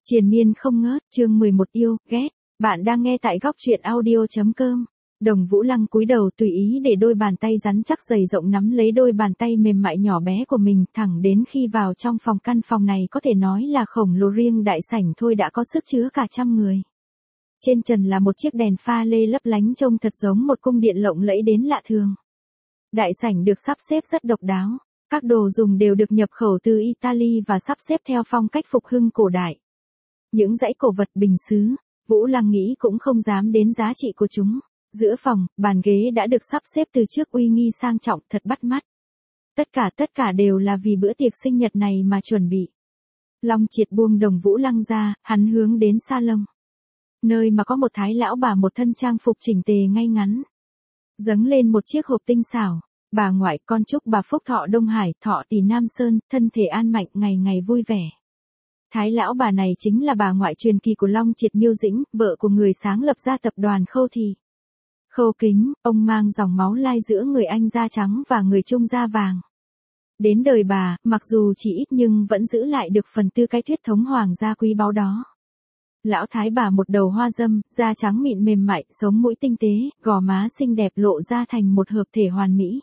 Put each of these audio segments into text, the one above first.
Triền miên không ngớt, chương 11 yêu, ghét. Bạn đang nghe tại góc truyện audio.com. Đồng Vũ Lăng cúi đầu tùy ý để đôi bàn tay rắn chắc dày rộng nắm lấy đôi bàn tay mềm mại nhỏ bé của mình, thẳng đến khi vào trong căn phòng này có thể nói là khổng lồ, riêng đại sảnh thôi đã có sức chứa cả trăm người. Trên trần là một chiếc đèn pha lê lấp lánh trông thật giống một cung điện lộng lẫy đến lạ thường. Đại sảnh được sắp xếp rất độc đáo, các đồ dùng đều được nhập khẩu từ Italy và sắp xếp theo phong cách phục hưng cổ đại. Những dãy cổ vật bình sứ, Vũ Lăng nghĩ cũng không dám đến giá trị của chúng. Giữa phòng, bàn ghế đã được sắp xếp từ trước uy nghi sang trọng thật bắt mắt. Tất cả đều là vì bữa tiệc sinh nhật này mà chuẩn bị. Long Triệt buông Đồng Vũ Lăng ra, hắn hướng đến salon. Nơi mà có một thái lão bà một thân trang phục chỉnh tề ngay ngắn. Dâng lên một chiếc hộp tinh xảo. Bà ngoại con chúc bà phúc thọ Đông Hải, thọ tỷ Nam Sơn, thân thể an mạnh, ngày ngày vui vẻ. Thái lão bà này chính là bà ngoại truyền kỳ của Long Triệt, Miêu Dĩnh, vợ của người sáng lập ra tập đoàn Khâu Thì. Khâu Kính, ông mang dòng máu lai giữa người Anh da trắng và người Trung da vàng. Đến đời bà, mặc dù chỉ ít nhưng vẫn giữ lại được phần tư cái huyết thống hoàng gia quý báu đó. Lão thái bà một đầu hoa dâm, da trắng mịn mềm mại, sống mũi tinh tế, gò má xinh đẹp lộ ra thành một hợp thể hoàn mỹ.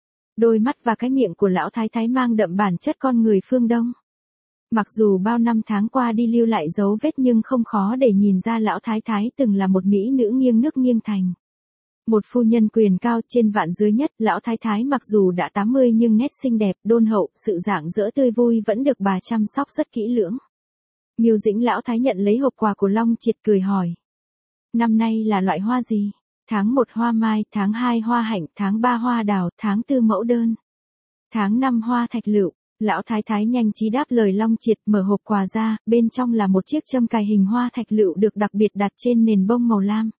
Đôi mắt và cái miệng của lão thái thái mang đậm bản chất con người phương Đông. Mặc dù bao năm tháng qua đi lưu lại dấu vết nhưng không khó để nhìn ra lão thái thái từng là một mỹ nữ nghiêng nước nghiêng thành. Một phu nhân quyền cao trên vạn dưới nhất, lão thái thái mặc dù đã 80 nhưng nét xinh đẹp, đôn hậu, sự rạng rỡ tươi vui vẫn được bà chăm sóc rất kỹ lưỡng. Miêu Dĩnh lão thái nhận lấy hộp quà của Long Triệt cười hỏi. Năm nay là loại hoa gì? Tháng 1 hoa mai, tháng 2 hoa hạnh, tháng 3 hoa đào, tháng 4 mẫu đơn. Tháng 5 hoa thạch lựu. Lão thái thái nhanh trí đáp lời Long Triệt, mở hộp quà ra, bên trong là một chiếc châm cài hình hoa thạch lựu được đặc biệt đặt trên nền bông màu lam.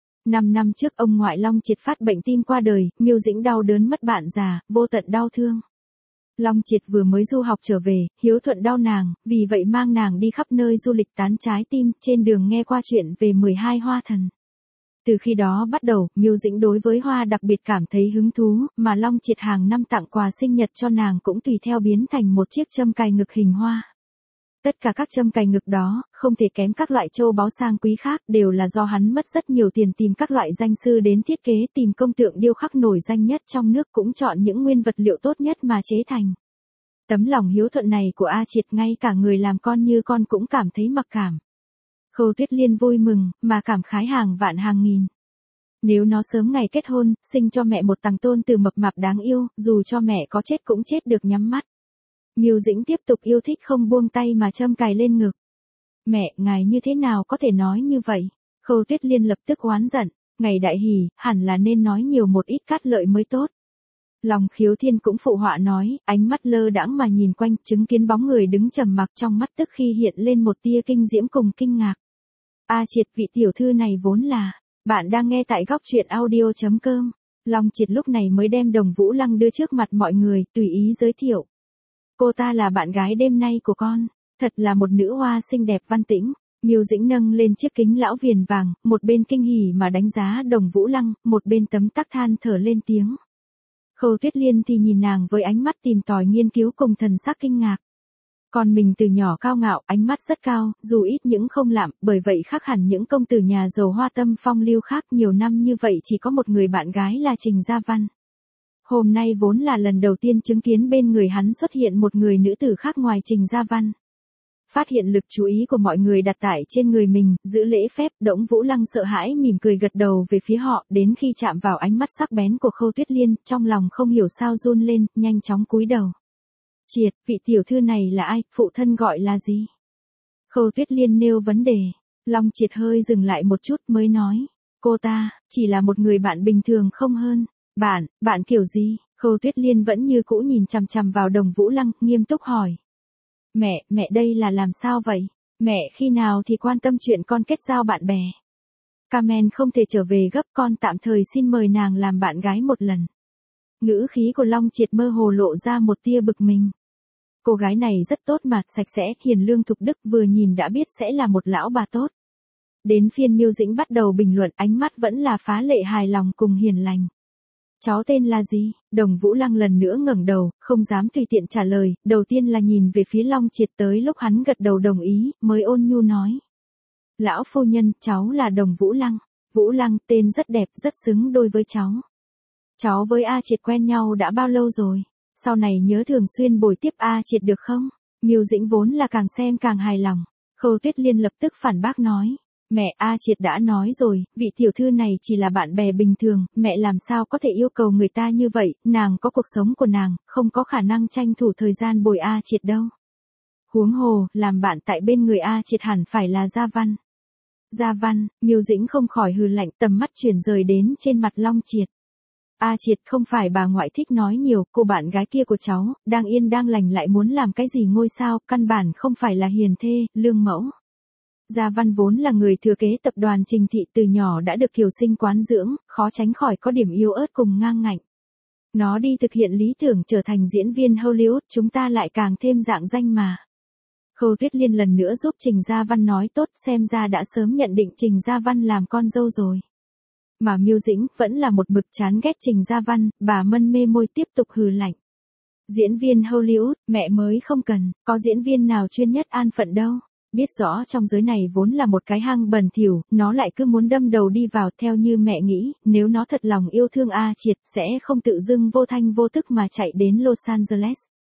5 năm trước ông ngoại Long Triệt phát bệnh tim qua đời, Miêu Dĩnh đau đớn mất bạn già, vô tận đau thương. Long Triệt vừa mới du học trở về, hiếu thuận đau nàng, vì vậy mang nàng đi khắp nơi du lịch tán trái tim, trên đường nghe qua chuyện về 12 hoa thần. Từ khi đó bắt đầu, Miêu Dĩnh đối với hoa đặc biệt cảm thấy hứng thú, mà Long Triệt hàng năm tặng quà sinh nhật cho nàng cũng tùy theo biến thành một chiếc châm cài ngực hình hoa. Tất cả các châm cài ngực đó, không thể kém các loại châu báu sang quý khác, đều là do hắn mất rất nhiều tiền tìm các loại danh sư đến thiết kế, tìm công tượng điêu khắc nổi danh nhất trong nước, cũng chọn những nguyên vật liệu tốt nhất mà chế thành. Tấm lòng hiếu thuận này của A Triệt ngay cả người làm con như con cũng cảm thấy mặc cảm. Khâu Tuyết Liên vui mừng, mà cảm khái hàng vạn hàng nghìn. Nếu nó sớm ngày kết hôn, sinh cho mẹ một tằng tôn tử mập mạp đáng yêu, dù cho mẹ có chết cũng chết được nhắm mắt. Miêu Dĩnh tiếp tục yêu thích không buông tay mà châm cài lên ngực. Mẹ, ngài như thế nào có thể nói như vậy? Khâu Tuyết Liên lập tức oán giận, ngày đại hỷ, hẳn là nên nói nhiều một ít cát lợi mới tốt. Lòng Khiếu Thiên cũng phụ họa nói, ánh mắt lơ đãng mà nhìn quanh, chứng kiến bóng người đứng trầm mặc, trong mắt tức khi hiện lên một tia kinh diễm cùng kinh ngạc. A Triệt, vị tiểu thư này vốn là, bạn đang nghe tại góc truyện audio.com. Long Triệt lúc này mới đem Đồng Vũ Lăng đưa trước mặt mọi người, tùy ý giới thiệu. Cô ta là bạn gái đêm nay của con, thật là một nữ hoa xinh đẹp văn tĩnh. Miêu Dĩnh nâng lên chiếc kính lão viền vàng, một bên kinh hỉ mà đánh giá Đồng Vũ Lăng, một bên tấm tắc than thở lên tiếng. Khâu Tuyết Liên thì nhìn nàng với ánh mắt tìm tòi nghiên cứu cùng thần sắc kinh ngạc. Còn mình từ nhỏ cao ngạo, ánh mắt rất cao, dù ít những không lạm, bởi vậy khác hẳn những công tử nhà giàu hoa tâm phong lưu khác, nhiều năm như vậy chỉ có một người bạn gái là Trình Gia Văn. Hôm nay vốn là lần đầu tiên chứng kiến bên người hắn xuất hiện một người nữ tử khác ngoài Trình Gia Văn. Phát hiện lực chú ý của mọi người đặt tại trên người mình, giữ lễ phép, Đổng Vũ Lăng sợ hãi mỉm cười gật đầu về phía họ, đến khi chạm vào ánh mắt sắc bén của Khâu Tuyết Liên, trong lòng không hiểu sao run lên, nhanh chóng cúi đầu. Triệt, vị tiểu thư này là ai, phụ thân gọi là gì? Khâu Tuyết Liên nêu vấn đề. Long Triệt hơi dừng lại một chút mới nói. Cô ta, chỉ là một người bạn bình thường không hơn. Bạn kiểu gì? Khâu Tuyết Liên vẫn như cũ nhìn chằm chằm vào Đồng Vũ Lăng, nghiêm túc hỏi. Mẹ đây là làm sao vậy? Mẹ khi nào thì quan tâm chuyện con kết giao bạn bè? Carmen không thể trở về gấp, con tạm thời xin mời nàng làm bạn gái một lần. Ngữ khí của Long Triệt mơ hồ lộ ra một tia bực mình. Cô gái này rất tốt mà, sạch sẽ, hiền lương thục đức, vừa nhìn đã biết sẽ là một lão bà tốt. Đến phiên Miêu Dĩnh bắt đầu bình luận, ánh mắt vẫn là phá lệ hài lòng cùng hiền lành. Cháu tên là gì? Đồng Vũ Lăng lần nữa ngẩng đầu, không dám tùy tiện trả lời, đầu tiên là nhìn về phía Long Triệt, tới lúc hắn gật đầu đồng ý, mới ôn nhu nói. Lão phu nhân, cháu là Đồng Vũ Lăng. Vũ Lăng, tên rất đẹp, rất xứng đôi với cháu. Cháu với A Triệt quen nhau đã bao lâu rồi? Sau này nhớ thường xuyên bồi tiếp A Triệt được không? Miêu Dĩnh vốn là càng xem càng hài lòng. Khâu Tuyết Liên lập tức phản bác nói. Mẹ, A Triệt đã nói rồi, vị tiểu thư này chỉ là bạn bè bình thường, mẹ làm sao có thể yêu cầu người ta như vậy, nàng có cuộc sống của nàng, không có khả năng tranh thủ thời gian bồi A Triệt đâu. Huống hồ, làm bạn tại bên người A Triệt hẳn phải là Gia Văn. Gia Văn, Miêu Dĩnh không khỏi hừ lạnh, tầm mắt chuyển rời đến trên mặt Long Triệt. A Triệt, không phải bà ngoại thích nói nhiều, cô bạn gái kia của cháu, đang yên đang lành lại muốn làm cái gì ngôi sao, căn bản không phải là hiền thê, lương mẫu. Gia Văn vốn là người thừa kế tập đoàn Trình Thị, từ nhỏ đã được kiều sinh quán dưỡng, khó tránh khỏi có điểm yếu ớt cùng ngang ngạnh. Nó đi thực hiện lý tưởng trở thành diễn viên Hollywood, chúng ta lại càng thêm dạng danh mà. Khâu Tuyết Liên lần nữa giúp Trình Gia Văn nói tốt, xem ra đã sớm nhận định Trình Gia Văn làm con dâu rồi. Mà Miêu Dĩnh vẫn là một mực chán ghét Trình Gia Văn, bà mân mê môi tiếp tục hừ lạnh. Diễn viên Hollywood, mẹ mới không cần, có diễn viên nào chuyên nhất an phận đâu. Biết rõ trong giới này vốn là một cái hang bẩn thỉu, nó lại cứ muốn đâm đầu đi vào. Theo như mẹ nghĩ, nếu nó thật lòng yêu thương A Triệt, sẽ không tự dưng vô thanh vô tức mà chạy đến Los Angeles.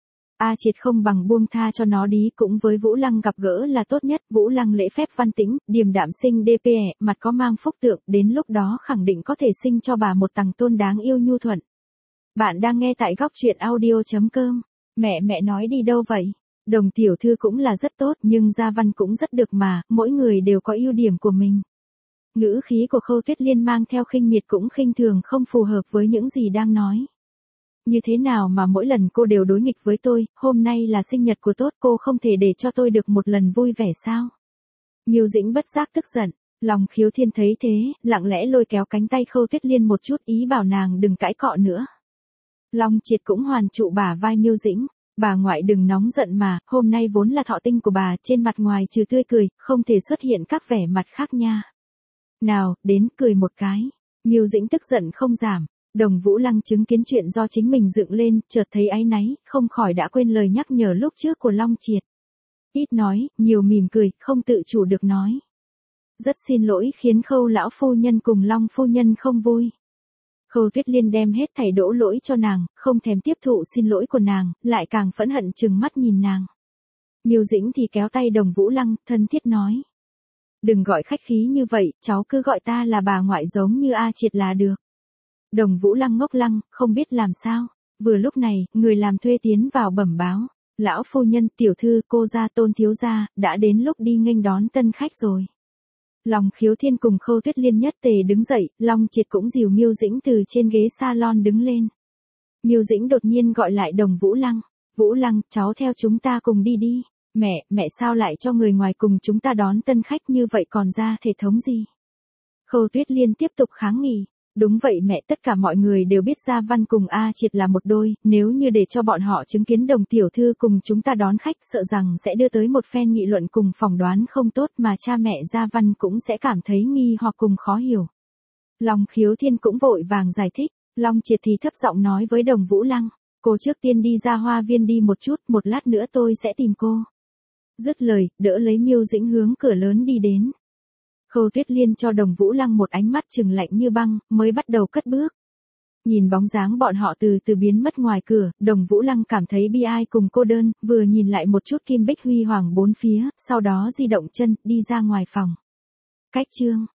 A Triệt không bằng buông tha cho nó đi, cũng với Vũ Lăng gặp gỡ là tốt nhất. Vũ Lăng lễ phép văn tĩnh, điềm đạm xinh DPE, mặt có mang phúc tượng, đến lúc đó khẳng định có thể sinh cho bà một tằng tôn đáng yêu nhu thuận. Bạn đang nghe tại góc truyện audio.com. Mẹ nói đi đâu vậy? Đồng tiểu thư cũng là rất tốt, nhưng Gia Văn cũng rất được mà, mỗi người đều có ưu điểm của mình. Ngữ khí của Khâu Tuyết Liên mang theo khinh miệt cũng khinh thường, không phù hợp với những gì đang nói. Như thế nào mà mỗi lần cô đều đối nghịch với tôi, hôm nay là sinh nhật của tốt, cô không thể để cho tôi được một lần vui vẻ sao? Miêu Dĩnh bất giác tức giận, Lòng Khiếu Thiên thấy thế, lặng lẽ lôi kéo cánh tay Khâu Tuyết Liên một chút, ý bảo nàng đừng cãi cọ nữa. Long Triệt cũng hoàn trụ bả vai Miêu Dĩnh. Bà ngoại đừng nóng giận mà, hôm nay vốn là thọ tinh của bà, trên mặt ngoài trừ tươi cười, không thể xuất hiện các vẻ mặt khác nha. Nào, đến cười một cái. Miêu Dĩnh tức giận không giảm. Đồng Vũ Lăng chứng kiến chuyện do chính mình dựng lên, chợt thấy áy náy, không khỏi đã quên lời nhắc nhở lúc trước của Long Triệt. Ít nói, nhiều mỉm cười, không tự chủ được nói. Rất xin lỗi khiến Khâu lão phu nhân cùng Long phu nhân không vui. Khâu Tuyết Liên đem hết thảy đổ lỗi cho nàng, không thèm tiếp thụ xin lỗi của nàng, lại càng phẫn hận trừng mắt nhìn nàng. Miêu Dĩnh thì kéo tay Đồng Vũ Lăng, thân thiết nói. Đừng gọi khách khí như vậy, cháu cứ gọi ta là bà ngoại giống như A Triệt là được. Đồng Vũ Lăng ngốc lăng, không biết làm sao. Vừa lúc này, người làm thuê tiến vào bẩm báo. Lão phu nhân, tiểu thư, cô gia, Tôn thiếu gia, đã đến lúc đi nghênh đón tân khách rồi. Lòng Khiếu Thiên cùng Khâu Tuyết Liên nhất tề đứng dậy, Long Triệt cũng dìu Miêu Dĩnh từ trên ghế salon đứng lên. Miêu Dĩnh đột nhiên gọi lại Đồng Vũ Lăng. Vũ Lăng, cháu theo chúng ta cùng đi đi. Mẹ sao lại cho người ngoài cùng chúng ta đón tân khách như vậy, còn ra thể thống gì? Khâu Tuyết Liên tiếp tục kháng nghị. Đúng vậy mẹ, tất cả mọi người đều biết Gia Văn cùng A Triệt là một đôi, nếu như để cho bọn họ chứng kiến Đồng tiểu thư cùng chúng ta đón khách, sợ rằng sẽ đưa tới một phen nghị luận cùng phỏng đoán không tốt, mà cha mẹ Gia Văn cũng sẽ cảm thấy nghi hoặc cùng khó hiểu. Long Khiếu Thiên cũng vội vàng giải thích, Long Triệt thì thấp giọng nói với Đồng Vũ Lăng, cô trước tiên đi ra hoa viên đi một chút, một lát nữa tôi sẽ tìm cô. Dứt lời, đỡ lấy Miêu Dĩnh hướng cửa lớn đi đến. Khâu Tuyết Liên cho Đồng Vũ Lăng một ánh mắt trừng lạnh như băng, mới bắt đầu cất bước. Nhìn bóng dáng bọn họ từ từ biến mất ngoài cửa, Đồng Vũ Lăng cảm thấy bi ai cùng cô đơn, vừa nhìn lại một chút kim bích huy hoàng bốn phía, sau đó di động chân, đi ra ngoài phòng. Cách chương